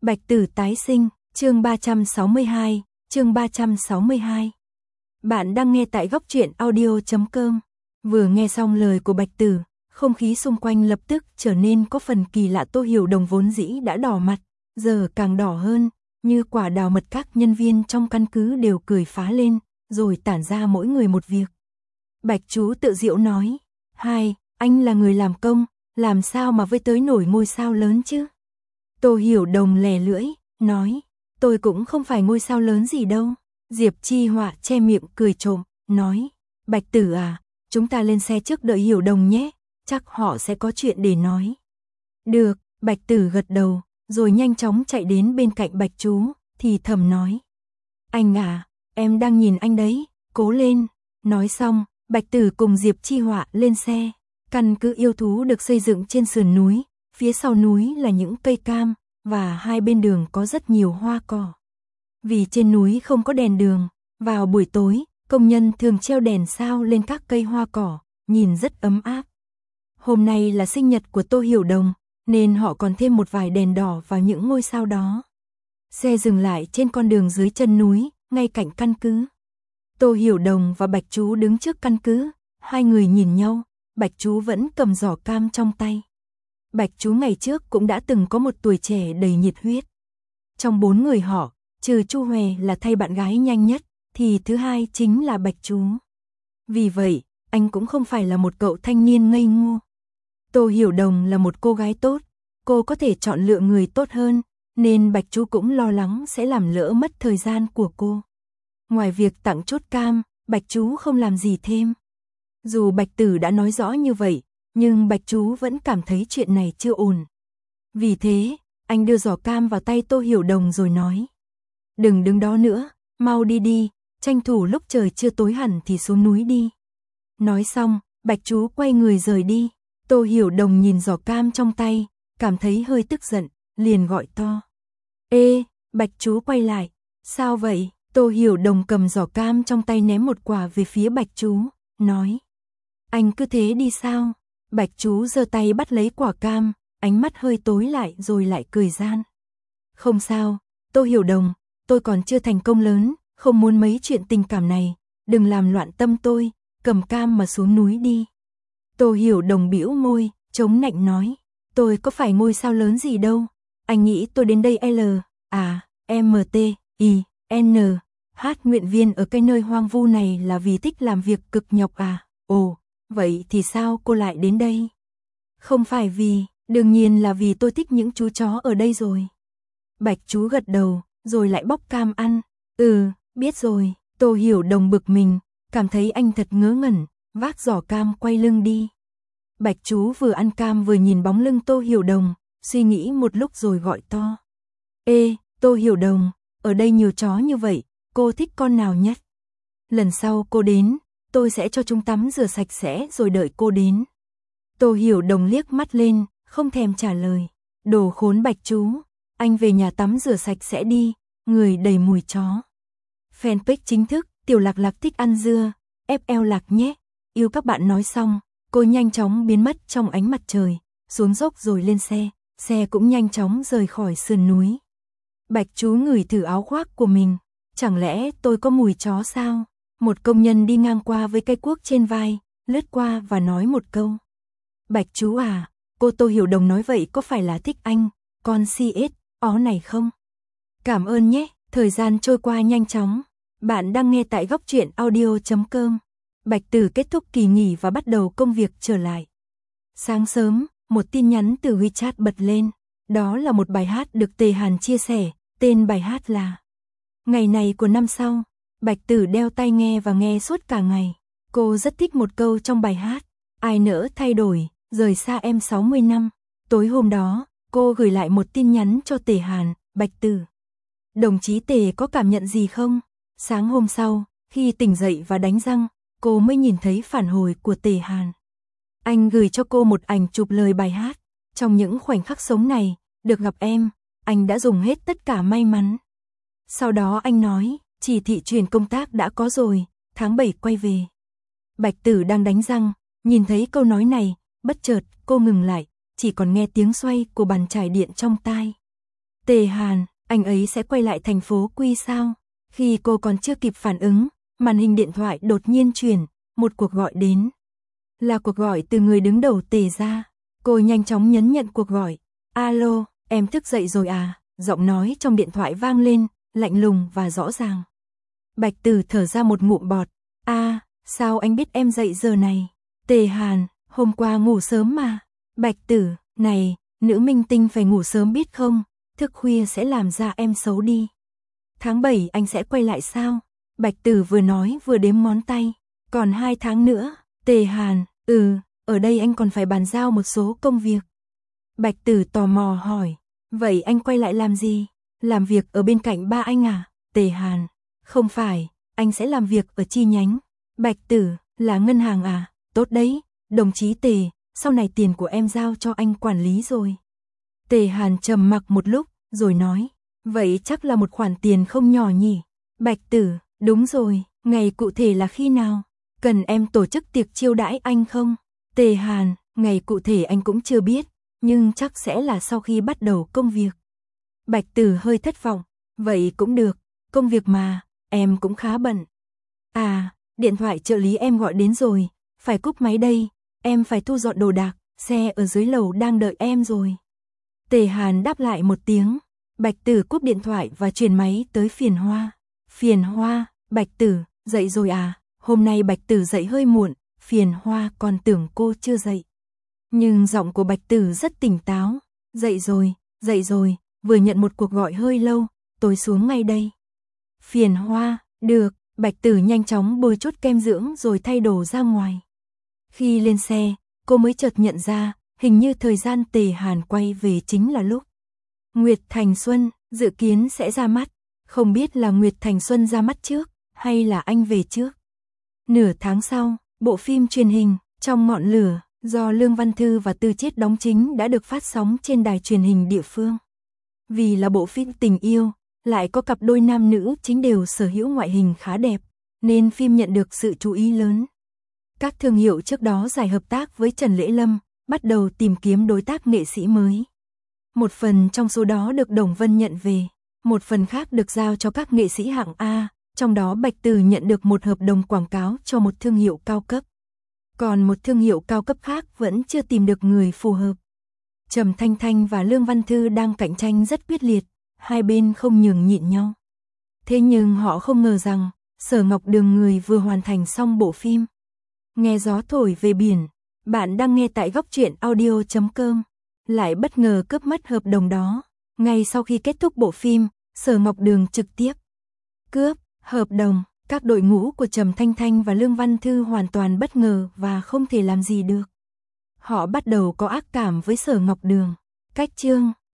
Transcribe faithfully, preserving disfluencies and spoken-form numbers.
Bạch Tử tái sinh, chương ba trăm sáu mươi hai, chương ba trăm sáu mươi hai. Bạn đang nghe tại góc truyện audio chấm com. Vừa nghe xong lời của Bạch Tử, không khí xung quanh lập tức trở nên có phần kỳ lạ. Tô Hiểu Đồng vốn dĩ đã đỏ mặt, giờ càng đỏ hơn, như quả đào mật. Các nhân viên trong căn cứ đều cười phá lên, rồi tản ra mỗi người một việc. Bạch Chú tự giễu nói, hai, anh là người làm công, làm sao mà với tới nổi ngôi sao lớn chứ? Tô Hiểu Đồng lè lưỡi, nói, tôi cũng không phải ngôi sao lớn gì đâu. Diệp Chi Họa che miệng cười trộm, nói, Bạch Tử à, chúng ta lên xe trước đợi Hiểu Đồng nhé, chắc họ sẽ có chuyện để nói. Được, Bạch Tử gật đầu, rồi nhanh chóng chạy đến bên cạnh Bạch Chú, thì thầm nói, anh à, em đang nhìn anh đấy, cố lên. Nói xong, Bạch Tử cùng Diệp Chi Họa lên xe. Căn cứ yêu thú được xây dựng trên sườn núi, phía sau núi là những cây cam, và hai bên đường có rất nhiều hoa cỏ. Vì trên núi không có đèn đường, vào buổi tối, công nhân thường treo đèn sao lên các cây hoa cỏ, nhìn rất ấm áp. Hôm nay là sinh nhật của Tô Hiểu Đồng, nên họ còn thêm một vài đèn đỏ vào những ngôi sao đó. Xe dừng lại trên con đường dưới chân núi, ngay cạnh căn cứ. Tô Hiểu Đồng và Bạch Chú đứng trước căn cứ, hai người nhìn nhau, Bạch Chú vẫn cầm giỏ cam trong tay. Bạch Chú ngày trước cũng đã từng có một tuổi trẻ đầy nhiệt huyết. Trong bốn người họ, trừ Chu Hòe là thay bạn gái nhanh nhất, thì thứ hai chính là Bạch Chú. Vì vậy, anh cũng không phải là một cậu thanh niên ngây ngô. Tô Hiểu Đồng là một cô gái tốt, cô có thể chọn lựa người tốt hơn, nên Bạch Chú cũng lo lắng sẽ làm lỡ mất thời gian của cô. Ngoài việc tặng chút cam, Bạch Chú không làm gì thêm. Dù Bạch Tử đã nói rõ như vậy, nhưng Bạch Chú vẫn cảm thấy chuyện này chưa ổn. Vì thế, anh đưa giỏ cam vào tay Tô Hiểu Đồng rồi nói, đừng đứng đó nữa, mau đi đi, tranh thủ lúc trời chưa tối hẳn thì xuống núi đi. Nói xong, Bạch Chú quay người rời đi. Tô Hiểu Đồng nhìn giỏ cam trong tay, cảm thấy hơi tức giận, liền gọi to, ê, Bạch Chú quay lại, sao vậy? Tô Hiểu Đồng cầm giỏ cam trong tay ném một quả về phía Bạch Chú, nói, anh cứ thế đi sao? Bạch Chú giơ tay bắt lấy quả cam, ánh mắt hơi tối lại rồi lại cười gian. Không sao, Tô Hiểu Đồng, tôi còn chưa thành công lớn, không muốn mấy chuyện tình cảm này, đừng làm loạn tâm tôi, cầm cam mà xuống núi đi. Tô Hiểu Đồng bĩu môi, chống nạnh nói, tôi có phải ngôi sao lớn gì đâu, anh nghĩ tôi đến đây L, à, M T, I, N, H nguyện viên ở cái nơi hoang vu này là vì thích làm việc cực nhọc à, ồ. Vậy thì sao cô lại đến đây? Không phải vì, đương nhiên là vì tôi thích những chú chó ở đây rồi. Bạch Chú gật đầu, rồi lại bóc cam ăn. Ừ, biết rồi. Tô Hiểu Đồng bực mình, cảm thấy anh thật ngớ ngẩn, vác giỏ cam quay lưng đi. Bạch Chú vừa ăn cam vừa nhìn bóng lưng Tô Hiểu Đồng, suy nghĩ một lúc rồi gọi to. Ê, Tô Hiểu Đồng, ở đây nhiều chó như vậy, cô thích con nào nhất? Lần sau cô đến, tôi sẽ cho chúng tắm rửa sạch sẽ rồi đợi cô đến. Tô Hiểu Đồng liếc mắt lên, không thèm trả lời. Đồ khốn Bạch Chú, anh về nhà tắm rửa sạch sẽ đi, người đầy mùi chó. Fanpage chính thức, Tiểu Lạc Lạc thích ăn dưa, ép eo lạc nhé. Yêu các bạn nói xong, cô nhanh chóng biến mất trong ánh mặt trời, xuống dốc rồi lên xe, xe cũng nhanh chóng rời khỏi sườn núi. Bạch Chú ngửi thử áo khoác của mình, chẳng lẽ tôi có mùi chó sao? Một công nhân đi ngang qua với cây cuốc trên vai, lướt qua và nói một câu. Bạch Chú à, cô Tô Hiểu Đồng nói vậy có phải là thích anh, con xê ét, ó này không? Cảm ơn nhé, thời gian trôi qua nhanh chóng. Bạn đang nghe tại góc truyện audio chấm com. Bạch Tử kết thúc kỳ nghỉ và bắt đầu công việc trở lại. Sáng sớm, một tin nhắn từ WeChat bật lên. Đó là một bài hát được Tề Hàn chia sẻ, tên bài hát là Ngày này của năm sau. Bạch Tử đeo tai nghe và nghe suốt cả ngày. Cô rất thích một câu trong bài hát. Ai nỡ thay đổi, rời xa em sáu mươi năm. Tối hôm đó, cô gửi lại một tin nhắn cho Tề Hàn, Bạch Tử. Đồng chí Tề có cảm nhận gì không? Sáng hôm sau, khi tỉnh dậy và đánh răng, cô mới nhìn thấy phản hồi của Tề Hàn. Anh gửi cho cô một ảnh chụp lời bài hát. Trong những khoảnh khắc sống này, được gặp em, anh đã dùng hết tất cả may mắn. Sau đó anh nói, chỉ thị chuyển công tác đã có rồi, tháng bảy quay về. Bạch Tử đang đánh răng, nhìn thấy câu nói này, bất chợt cô ngừng lại, chỉ còn nghe tiếng xoay của bàn chải điện trong tai. Tề Hàn, anh ấy sẽ quay lại thành phố Quy sao? Khi cô còn chưa kịp phản ứng, màn hình điện thoại đột nhiên chuyển, một cuộc gọi đến. Là cuộc gọi từ người đứng đầu Tề gia. Cô nhanh chóng nhấn nhận cuộc gọi. Alo, em thức dậy rồi à? Giọng nói trong điện thoại vang lên, lạnh lùng và rõ ràng. Bạch Tử thở ra một ngụm bọt. A, à, sao anh biết em dậy giờ này? Tề Hàn, hôm qua ngủ sớm mà. Bạch Tử, này, nữ minh tinh phải ngủ sớm biết không? Thức khuya sẽ làm da em xấu đi. Tháng bảy anh sẽ quay lại sao? Bạch Tử vừa nói vừa đếm ngón tay. Còn hai tháng nữa. Tề Hàn, ừ, ở đây anh còn phải bàn giao một số công việc. Bạch Tử tò mò hỏi. Vậy anh quay lại làm gì? Làm việc ở bên cạnh ba anh à? Tề Hàn, không phải, anh sẽ làm việc ở chi nhánh. Bạch Tử, là ngân hàng à? Tốt đấy, đồng chí Tề, sau này tiền của em giao cho anh quản lý rồi. Tề Hàn trầm mặc một lúc, rồi nói, vậy chắc là một khoản tiền không nhỏ nhỉ? Bạch Tử, đúng rồi, ngày cụ thể là khi nào? Cần em tổ chức tiệc chiêu đãi anh không? Tề Hàn, ngày cụ thể anh cũng chưa biết, nhưng chắc sẽ là sau khi bắt đầu công việc. Bạch Tử hơi thất vọng, vậy cũng được, công việc mà, em cũng khá bận. À, điện thoại trợ lý em gọi đến rồi, phải cúp máy đây, em phải thu dọn đồ đạc, xe ở dưới lầu đang đợi em rồi. Tề Hàn đáp lại một tiếng, Bạch Tử cúp điện thoại và chuyển máy tới Phiền Hoa. Phiền Hoa, Bạch Tử, dậy rồi à? Hôm nay Bạch Tử dậy hơi muộn, Phiền Hoa còn tưởng cô chưa dậy. Nhưng giọng của Bạch Tử rất tỉnh táo, dậy rồi, dậy rồi, vừa nhận một cuộc gọi hơi lâu, tôi xuống ngay đây. Phiền Hoa, được, Bạch Tử nhanh chóng bôi chút kem dưỡng rồi thay đồ ra ngoài. Khi lên xe, cô mới chợt nhận ra, hình như thời gian Tề Hàn quay về chính là lúc Nguyệt Thành Xuân dự kiến sẽ ra mắt, không biết là Nguyệt Thành Xuân ra mắt trước, hay là anh về trước. Nửa tháng sau, bộ phim truyền hình Trong Ngọn Lửa do Lương Văn Thư và Tư Chiết đóng chính đã được phát sóng trên đài truyền hình địa phương. Vì là bộ phim tình yêu, lại có cặp đôi nam nữ chính đều sở hữu ngoại hình khá đẹp, nên phim nhận được sự chú ý lớn. Các thương hiệu trước đó giải hợp tác với Trần Lễ Lâm, bắt đầu tìm kiếm đối tác nghệ sĩ mới. Một phần trong số đó được Đồng Vân nhận về, một phần khác được giao cho các nghệ sĩ hạng A, trong đó Bạch Tử nhận được một hợp đồng quảng cáo cho một thương hiệu cao cấp. Còn một thương hiệu cao cấp khác vẫn chưa tìm được người phù hợp. Trầm Thanh Thanh và Lương Văn Thư đang cạnh tranh rất quyết liệt, hai bên không nhường nhịn nhau. Thế nhưng họ không ngờ rằng, Sở Ngọc Đường người vừa hoàn thành xong bộ phim Nghe Gió Thổi Về Biển, bạn đang nghe tại góc truyện audio chấm com, lại bất ngờ cướp mất hợp đồng đó. Ngay sau khi kết thúc bộ phim, Sở Ngọc Đường trực tiếp cướp hợp đồng. Các đội ngũ của Trầm Thanh Thanh và Lương Văn Thư hoàn toàn bất ngờ và không thể làm gì được. Họ bắt đầu có ác cảm với Sở Ngọc Đường. Cách chương